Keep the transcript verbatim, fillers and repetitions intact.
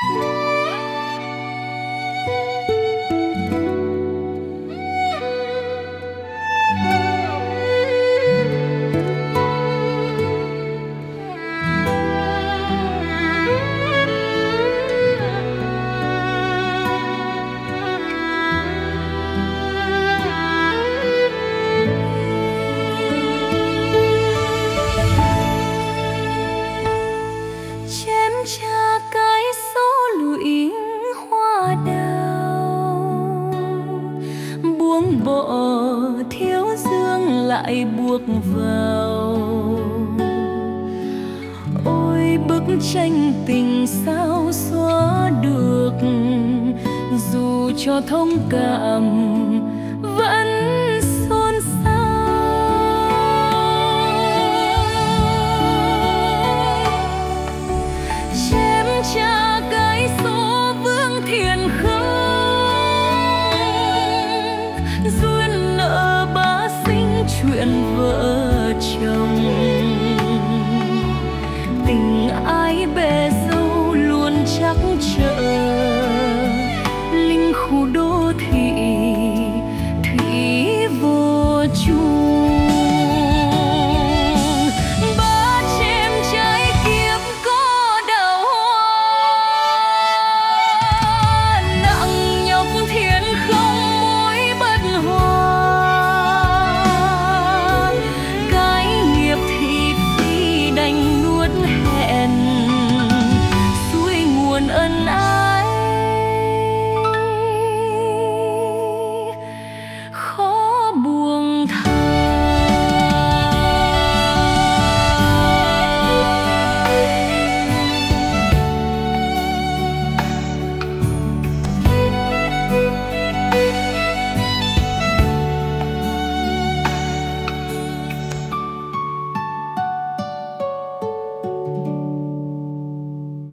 Cha cái số lụy hoa đào, buông bỏ thiếu dương lại buộc vào. Ôi bức tranh tình sao xóa được, dù cho thông cảm vẫn xôn xao. Chém cha cái số vương thiền không, duyên nợ bá sinh chuyện vợ chồng.